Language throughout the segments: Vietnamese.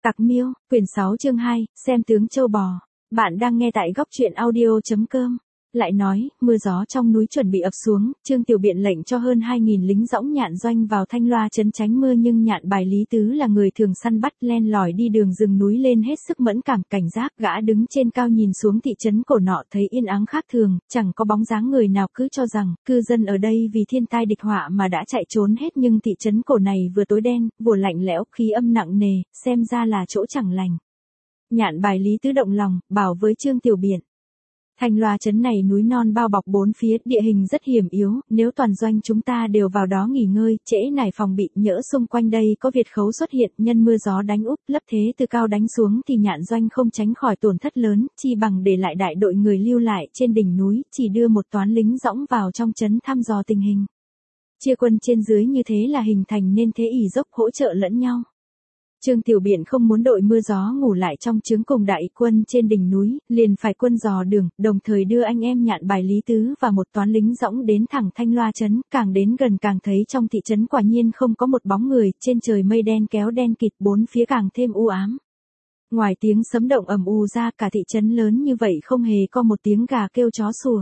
Tặc Miêu, quyển 6 chương 2, xem tướng châu bò. Bạn đang nghe tại góc truyện audio.com. Lại nói, mưa gió trong núi chuẩn bị ập xuống, Trương Tiểu Biện lệnh cho hơn 2.000 lính dõng nhạn doanh vào Thanh Loa trấn tránh mưa, nhưng Nhạn Bài Lý Tứ là người thường săn bắt len lỏi đi đường rừng núi lên hết sức mẫn cảm cảnh giác, gã đứng trên cao nhìn xuống thị trấn cổ nọ thấy yên ắng khác thường, chẳng có bóng dáng người nào, cứ cho rằng cư dân ở đây vì thiên tai địch họa mà đã chạy trốn hết, nhưng thị trấn cổ này vừa tối đen, vừa lạnh lẽo, khí âm nặng nề, xem ra là chỗ chẳng lành. Nhạn Bài Lý Tứ động lòng, bảo với Trương Tiểu Biện: Thanh Loa trấn này núi non bao bọc bốn phía, địa hình rất hiểm yếu, nếu toàn doanh chúng ta đều vào đó nghỉ ngơi, trễ nải phòng bị, nhỡ xung quanh đây có Việt khấu xuất hiện, nhân mưa gió đánh úp, lấp thế từ cao đánh xuống thì nhạn doanh không tránh khỏi tổn thất lớn, chi bằng để lại đại đội người lưu lại trên đỉnh núi, chỉ đưa một toán lính dõng vào trong trấn thăm dò tình hình. Chia quân trên dưới như thế là hình thành nên thế ỷ dốc hỗ trợ lẫn nhau. Trương Tiểu Biện không muốn đội mưa gió ngủ lại trong trướng cùng đại quân trên đỉnh núi, liền phải quân dò đường, đồng thời đưa anh em Nhạn Bài Lý Tứ và một toán lính dõng đến thẳng Thanh Loa trấn, càng đến gần càng thấy trong thị trấn quả nhiên không có một bóng người, trên trời mây đen kéo đen kịt, bốn phía càng thêm u ám. Ngoài tiếng sấm động ầm u ra, cả thị trấn lớn như vậy không hề có một tiếng gà kêu chó sủa.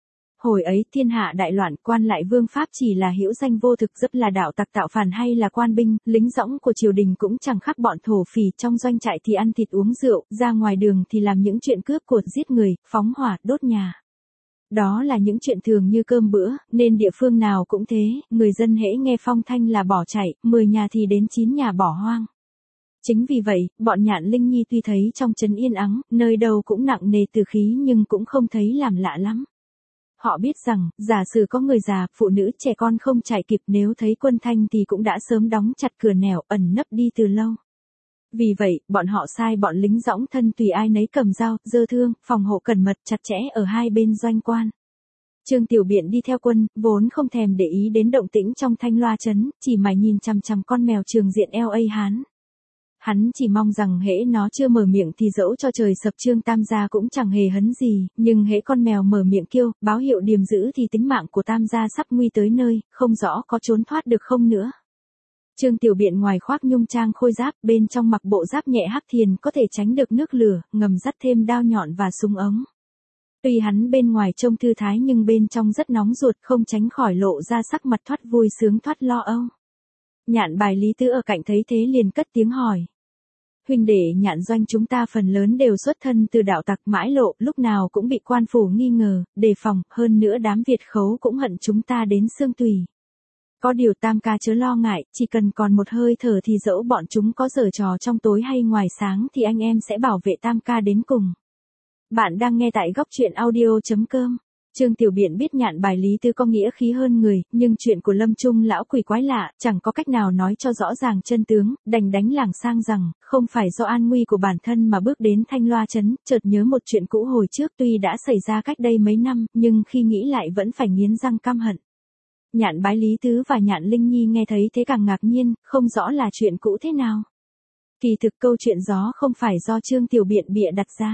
Hồi ấy thiên hạ đại loạn, quan lại vương pháp chỉ là hữu danh vô thực, rất là đạo tặc tạo phản hay là quan binh, lính dõng của triều đình cũng chẳng khác bọn thổ phỉ, trong doanh trại thì ăn thịt uống rượu, ra ngoài đường thì làm những chuyện cướp của, giết người, phóng hỏa, đốt nhà. Đó là những chuyện thường như cơm bữa, nên địa phương nào cũng thế, người dân hễ nghe phong thanh là bỏ chạy, 10 nhà thì đến 9 nhà bỏ hoang. Chính vì vậy, bọn Nhạn Linh Nhi tuy thấy trong trấn yên ắng, nơi đâu cũng nặng nề từ khí, nhưng cũng không thấy làm lạ lắm. Họ biết rằng, giả sử có người già, phụ nữ, trẻ con không chạy kịp, nếu thấy quân thanh thì cũng đã sớm đóng chặt cửa nẻo, ẩn nấp đi từ lâu. Vì vậy, bọn họ sai bọn lính dõng thân tùy ai nấy cầm dao, dơ thương, phòng hộ cẩn mật chặt chẽ ở hai bên doanh quan. Trương Tiểu Biện đi theo quân, vốn không thèm để ý đến động tĩnh trong Thanh Loa trấn, chỉ mải nhìn chằm chằm con mèo Trường Diện LA Hán. Hắn chỉ mong rằng hễ nó chưa mở miệng thì dẫu cho trời sập Trương Tam gia cũng chẳng hề hấn gì, nhưng hễ con mèo mở miệng kêu, báo hiệu điềm dữ thì tính mạng của Tam gia sắp nguy tới nơi, không rõ có trốn thoát được không nữa. Trương Tiểu Biện ngoài khoác nhung trang khôi giáp, bên trong mặc bộ giáp nhẹ hắc thiền, có thể tránh được nước lửa, ngầm dắt thêm đao nhọn và súng ống. Tuy hắn bên ngoài trông thư thái nhưng bên trong rất nóng ruột, không tránh khỏi lộ ra sắc mặt thoát vui sướng thoát lo âu. Nhạn Bài Lý Tứ ở cạnh thấy thế liền cất tiếng hỏi: Huynh đệ, Nhạn doanh chúng ta phần lớn đều xuất thân từ đạo tặc, mãi lộ, lúc nào cũng bị quan phủ nghi ngờ, đề phòng, hơn nữa đám Việt khấu cũng hận chúng ta đến xương tủy. Có điều Tam ca chớ lo ngại, chỉ cần còn một hơi thở thì dẫu bọn chúng có giở trò trong tối hay ngoài sáng thì anh em sẽ bảo vệ Tam ca đến cùng. Bạn đang nghe tại góc truyện audio.com. Trương Tiểu Biện biết Nhạn Bài Lý Tứ có nghĩa khí hơn người, nhưng chuyện của Lâm Trung lão quỷ quái lạ, chẳng có cách nào nói cho rõ ràng chân tướng, đành đánh lảng sang rằng, không phải do an nguy của bản thân mà bước đến Thanh Loa trấn, chợt nhớ một chuyện cũ hồi trước tuy đã xảy ra cách đây mấy năm, nhưng khi nghĩ lại vẫn phải nghiến răng căm hận. Nhạn Bài Lý Tứ và Nhạn Linh Nhi nghe thấy thế càng ngạc nhiên, không rõ là chuyện cũ thế nào. Kỳ thực câu chuyện gió không phải do Trương Tiểu Biện bịa đặt ra.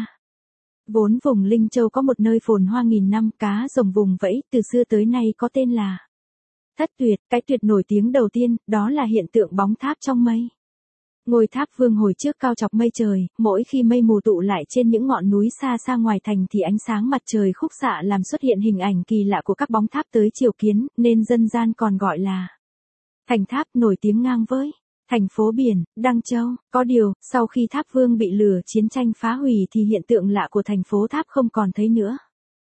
Vốn vùng Linh Châu có một nơi phồn hoa nghìn năm, cá rồng vùng vẫy, từ xưa tới nay có tên là Thất Tuyệt. Cái tuyệt nổi tiếng đầu tiên, đó là hiện tượng bóng tháp trong mây. Ngôi tháp vương hồi trước cao chọc mây trời, mỗi khi mây mù tụ lại trên những ngọn núi xa xa ngoài thành thì ánh sáng mặt trời khúc xạ làm xuất hiện hình ảnh kỳ lạ của các bóng tháp tới triều kiến, nên dân gian còn gọi là thành tháp, nổi tiếng ngang với thành phố biển, Đăng Châu. Có điều, sau khi tháp vương bị lửa chiến tranh phá hủy thì hiện tượng lạ của thành phố tháp không còn thấy nữa.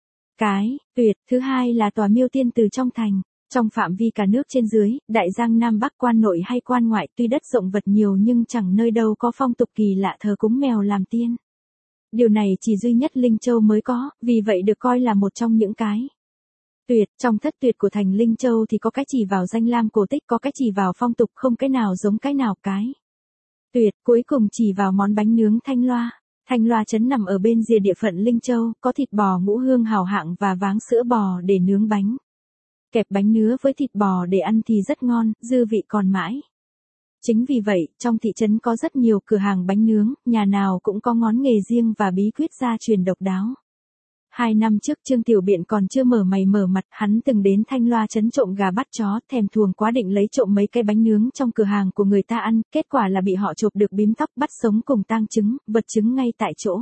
Cái tuyệt thứ hai là tòa miêu tiên từ trong thành. Trong phạm vi cả nước trên dưới, Đại Giang Nam Bắc, quan nội hay quan ngoại, tuy đất rộng vật nhiều nhưng chẳng nơi đâu có phong tục kỳ lạ thờ cúng mèo làm tiên. Điều này chỉ duy nhất Linh Châu mới có, vì vậy được coi là một trong những cái tuyệt. Trong thất tuyệt của thành Linh Châu thì có cái chỉ vào danh lam cổ tích, có cái chỉ vào phong tục, không cái nào giống cái nào. Cái tuyệt cuối cùng chỉ vào món bánh nướng Thanh Loa. Thanh Loa trấn nằm ở bên rìa địa phận Linh Châu, có thịt bò ngũ hương hào hạng và váng sữa bò để nướng bánh. Kẹp bánh nứa với thịt bò để ăn thì rất ngon, dư vị còn mãi. Chính vì vậy, trong thị trấn có rất nhiều cửa hàng bánh nướng, nhà nào cũng có ngón nghề riêng và bí quyết gia truyền độc đáo. 2 năm trước Trương Tiểu Biện còn chưa mở mày mở mặt, hắn từng đến Thanh Loa trấn trộm gà bắt chó, thèm thuồng quá định lấy trộm mấy cái bánh nướng trong cửa hàng của người ta ăn, kết quả là bị họ chộp được bím tóc, bắt sống cùng tang chứng, vật chứng ngay tại chỗ.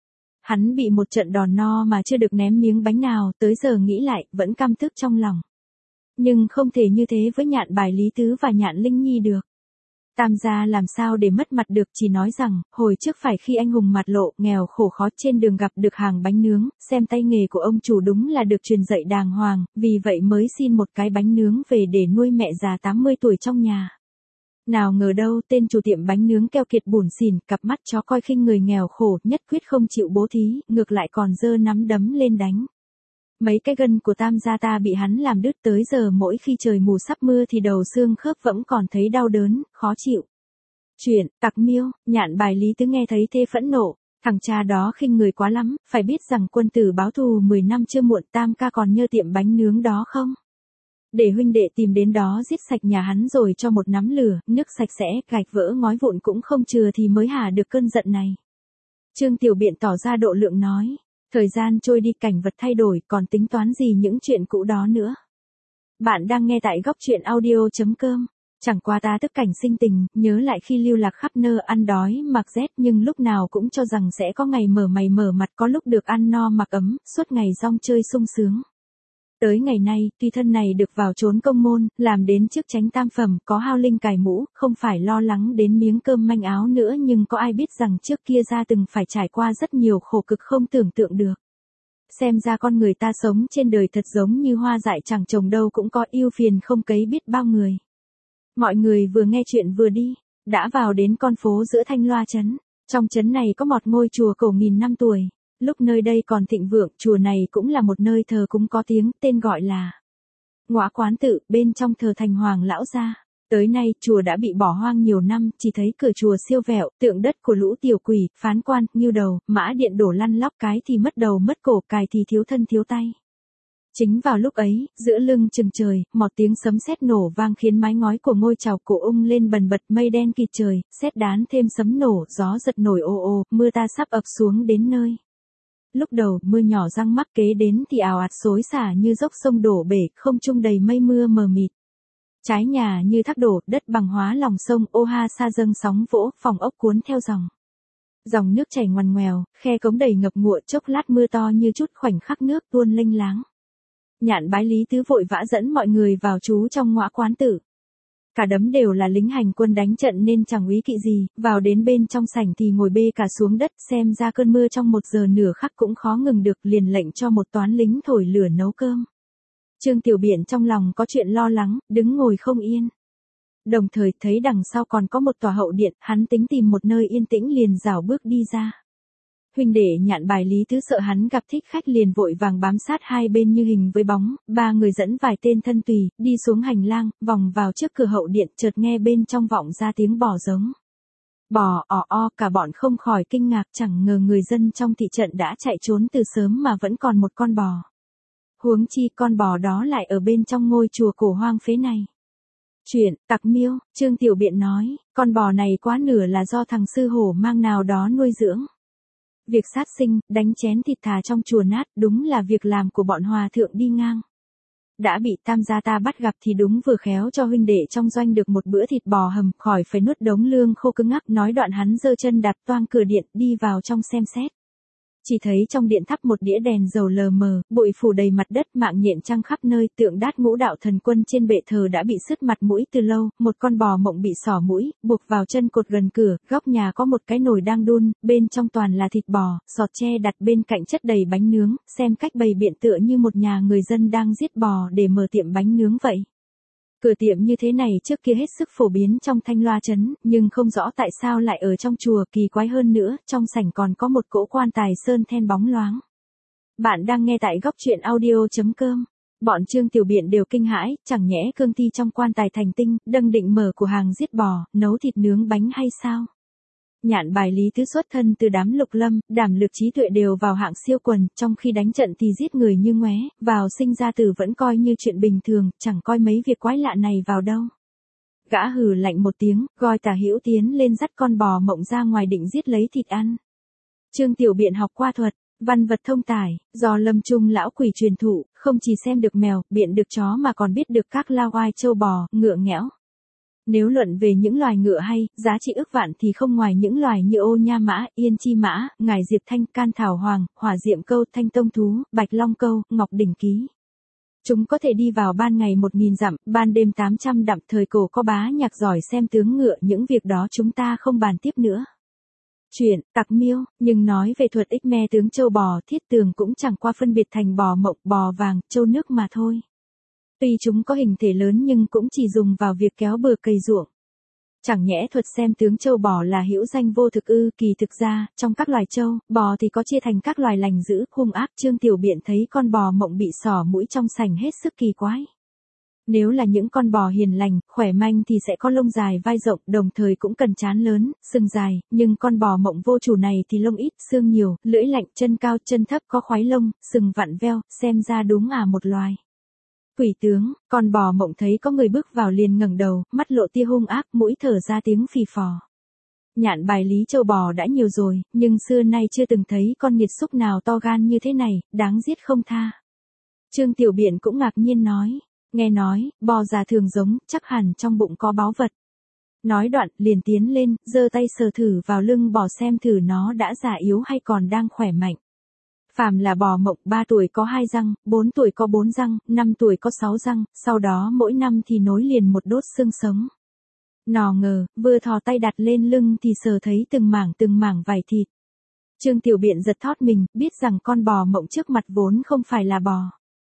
Hắn bị một trận đòn no mà chưa được ném miếng bánh nào, tới giờ nghĩ lại, vẫn căm tức trong lòng. Nhưng không thể như thế với Nhạn Bài Lý Tứ và Nhạn Linh Nhi được. Tam gia làm sao để mất mặt được, chỉ nói rằng, hồi trước phải khi anh hùng mặt lộ, nghèo khổ khó trên đường gặp được hàng bánh nướng, xem tay nghề của ông chủ đúng là được truyền dạy đàng hoàng, vì vậy mới xin một cái bánh nướng về để nuôi mẹ già 80 tuổi trong nhà. Nào ngờ đâu, tên chủ tiệm bánh nướng keo kiệt bủn xỉn, cặp mắt chó coi khinh người nghèo khổ, nhất quyết không chịu bố thí, ngược lại còn giơ nắm đấm lên đánh. Mấy cái gân của tam gia ta bị hắn làm đứt, tới giờ mỗi khi trời mù sắp mưa thì đầu xương khớp vẫn còn thấy đau đớn, khó chịu. Chuyện, tặc miêu, Nhạn Bài Lý Tứ nghe thấy thế phẫn nộ, thằng cha đó khinh người quá lắm, phải biết rằng quân tử báo thù 10 năm chưa muộn, tam ca còn nhớ tiệm bánh nướng đó không? Để huynh đệ tìm đến đó giết sạch nhà hắn rồi cho một nắm lửa, nước sạch sẽ, gạch vỡ ngói vụn cũng không chừa thì mới hả được cơn giận này. Trương Tiểu Biện tỏ ra độ lượng nói. Thời gian trôi đi, cảnh vật thay đổi, còn tính toán gì những chuyện cũ đó nữa. Bạn đang nghe tại góc truyện audio.com. Chẳng qua ta tức cảnh sinh tình, nhớ lại khi lưu lạc khắp nơi ăn đói mặc rét, nhưng lúc nào cũng cho rằng sẽ có ngày mở mày mở mặt, có lúc được ăn no mặc ấm, suốt ngày rong chơi sung sướng. Tới ngày nay, tuy thân này được vào trốn công môn, làm đến chức chánh tam phẩm, có hao linh cài mũ, không phải lo lắng đến miếng cơm manh áo nữa, nhưng có ai biết rằng trước kia ra từng phải trải qua rất nhiều khổ cực không tưởng tượng được. Xem ra con người ta sống trên đời thật giống như hoa dại chẳng trồng đâu cũng có, ưu phiền không cấy biết bao người. Mọi người vừa nghe chuyện vừa đi, đã vào đến con phố giữa Thanh Loa trấn. Trong trấn này có một ngôi chùa cổ nghìn năm tuổi. Lúc nơi đây còn thịnh vượng, chùa này cũng là một nơi thờ cúng có tiếng, tên gọi là Ngõa Quán Tự, bên trong thờ Thành Hoàng lão gia. Tới nay, chùa đã bị bỏ hoang nhiều năm, chỉ thấy cửa chùa siêu vẹo, tượng đất của lũ tiểu quỷ, phán quan, ngưu đầu, mã điện đổ lăn lóc, cái thì mất đầu mất cổ, cài thì thiếu thân thiếu tay. Chính vào lúc ấy, giữa lưng chừng trời, một tiếng sấm sét nổ vang khiến mái ngói của ngôi chào cổ ung lên bần bật, mây đen kịt trời, sét đán thêm sấm nổ, gió giật nổi ồ ồ, mưa ta sắp ập xuống đến nơi. Lúc đầu, mưa nhỏ răng mắc, kế đến thì ào ạt xối xả như dốc sông đổ bể, không trung đầy mây mưa mờ mịt. Trái nhà như thác đổ, đất bằng hóa lòng sông, ô ha sa dâng sóng vỗ, phòng ốc cuốn theo dòng. Dòng nước chảy ngoằn ngoèo, khe cống đầy ngập ngụa, chốc lát mưa to như chút khoảnh khắc nước tuôn lênh láng. Nhạn Bái Lý Tứ vội vã dẫn mọi người vào trú trong Ngõa Quán Tự. Cả đấm đều là lính hành quân đánh trận nên chẳng úy kỵ gì, vào đến bên trong sảnh thì ngồi bê cả xuống đất, xem ra cơn mưa trong 1 giờ nửa khắc cũng khó ngừng được, liền lệnh cho một toán lính thổi lửa nấu cơm. Trương Tiểu Biện trong lòng có chuyện lo lắng, đứng ngồi không yên. Đồng thời thấy đằng sau còn có một tòa hậu điện, hắn tính tìm một nơi yên tĩnh liền rảo bước đi ra. Huynh đệ Nhạn Bài Lý Tứ sợ hắn gặp thích khách liền vội vàng bám sát hai bên như hình với bóng, 3 người dẫn vài tên thân tùy, đi xuống hành lang, vòng vào trước cửa hậu điện, chợt nghe bên trong vọng ra tiếng bò giống. Bò cả bọn không khỏi kinh ngạc, chẳng ngờ người dân trong thị trận đã chạy trốn từ sớm mà vẫn còn một con bò. Huống chi con bò đó lại ở bên trong ngôi chùa cổ hoang phế này. Chuyện, tặc miêu, Trương Tiểu Biện nói, con bò này quá nửa là do thằng sư hổ mang nào đó nuôi dưỡng. Việc sát sinh, đánh chén thịt thà trong chùa nát, đúng là việc làm của bọn hòa thượng đi ngang. Đã bị tam gia ta bắt gặp thì đúng vừa khéo cho huynh đệ trong doanh được một bữa thịt bò hầm, khỏi phải nuốt đống lương khô cứng ngắc. Nói đoạn hắn giơ chân đạp toang cửa điện, đi vào trong xem xét. Chỉ thấy trong điện thắp một đĩa đèn dầu lờ mờ, bụi phủ đầy mặt đất, mạng nhện trăng khắp nơi, tượng đát Ngũ Đạo Thần Quân trên bệ thờ đã bị sứt mặt mũi từ lâu, một con bò mộng bị xỏ mũi, buộc vào chân cột gần cửa, góc nhà có một cái nồi đang đun, bên trong toàn là thịt bò, sọt tre đặt bên cạnh chất đầy bánh nướng, xem cách bày biện tựa như một nhà người dân đang giết bò để mở tiệm bánh nướng vậy. Cửa tiệm như thế này trước kia hết sức phổ biến trong Thanh Loa trấn, nhưng không rõ tại sao lại ở trong chùa, kỳ quái hơn nữa, trong sảnh còn có một cỗ quan tài sơn then bóng loáng. Bạn đang nghe tại góc truyện audio.com. Bọn Trương Tiểu Biện đều kinh hãi, chẳng nhẽ cương thi trong quan tài thành tinh, đâng định mở cửa hàng giết bò, nấu thịt nướng bánh hay sao? Nhạn Bài Lý Tứ xuất thân từ đám lục lâm, đảm lược trí tuệ đều vào hạng siêu quần, trong khi đánh trận thì giết người như ngoé, vào sinh ra tử vẫn coi như chuyện bình thường, chẳng coi mấy việc quái lạ này vào đâu. Gã hừ lạnh một tiếng, gọi Tả Hữu tiến lên dắt con bò mộng ra ngoài định giết lấy thịt ăn. Trương Tiểu Biện học qua thuật, Văn vật thông tải, do Lâm Trung lão quỷ truyền thụ, không chỉ xem được mèo, biện được chó mà còn biết được các lao oai trâu bò, ngựa nghẽo. Nếu luận về những loài ngựa hay, giá trị ức vạn thì không ngoài những loài như ô nha mã, yên chi mã, ngải diệp thanh, can thảo hoàng, hỏa diệm câu, thanh tông thú, bạch long câu, ngọc đỉnh ký. Chúng có thể đi vào ban ngày 1000 dặm, ban đêm 800 dặm. Thời cổ có bá nhạc giỏi xem tướng ngựa, những việc đó chúng ta không bàn tiếp nữa. Chuyện, tặc miêu, nhưng nói về thuật ích me tướng châu bò, Thiết Tường cũng chẳng qua phân biệt thành bò mộng, bò vàng, châu nước mà thôi. Tuy chúng có hình thể lớn nhưng cũng chỉ dùng vào việc kéo bừa cày ruộng. Chẳng nhẽ thuật xem tướng châu bò là hữu danh vô thực ư? Kỳ thực ra, trong các loài châu, bò thì có chia thành các loài lành dữ, hung ác. Trương Tiểu Biện thấy con bò mộng bị sỏ mũi trong sành hết sức kỳ quái. Nếu là những con bò hiền lành, khỏe manh thì sẽ có lông dài vai rộng, đồng thời cũng cần trán lớn, sừng dài, nhưng con bò mộng vô chủ này thì lông ít, xương nhiều, lưỡi lạnh, chân cao, chân thấp, có khoái lông, sừng vặn veo, xem ra đúng một loài quỷ tướng. Con bò mộng thấy có người bước vào liền ngẩng đầu, mắt lộ tia hung ác, mũi thở ra tiếng phì phò. Nhạn bài lý châu bò đã nhiều rồi, nhưng xưa nay chưa từng thấy con nghiệt xúc nào to gan như thế này, đáng giết không tha. Trương Tiểu Biện cũng ngạc nhiên nói, nghe nói, bò già thường giống, chắc hẳn trong bụng có báu vật. Nói đoạn, liền tiến lên, giơ tay sờ thử vào lưng bò xem thử nó đã già yếu hay còn đang khỏe mạnh. Phàm là bò mộng, 3 tuổi có 2 răng, 4 tuổi có 4 răng, 5 tuổi có 6 răng, sau đó mỗi năm thì nối liền một đốt xương sống. Nò ngờ, vừa thò tay đặt lên lưng thì sờ thấy từng mảng vảy thịt. Trương Tiểu Biện giật thót mình, biết rằng con bò mộng trước mặt vốn không phải là bò.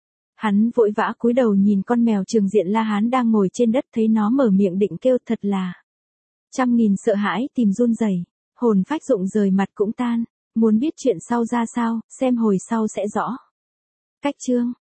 Hắn vội vã cúi đầu nhìn con mèo Trường Diện La Hán đang ngồi trên đất, thấy nó mở miệng định kêu, thật là trăm nghìn sợ hãi tìm run rẩy, hồn phách rụng rời mặt cũng tan. Muốn biết chuyện sau ra sao, xem hồi sau sẽ rõ. Cách chương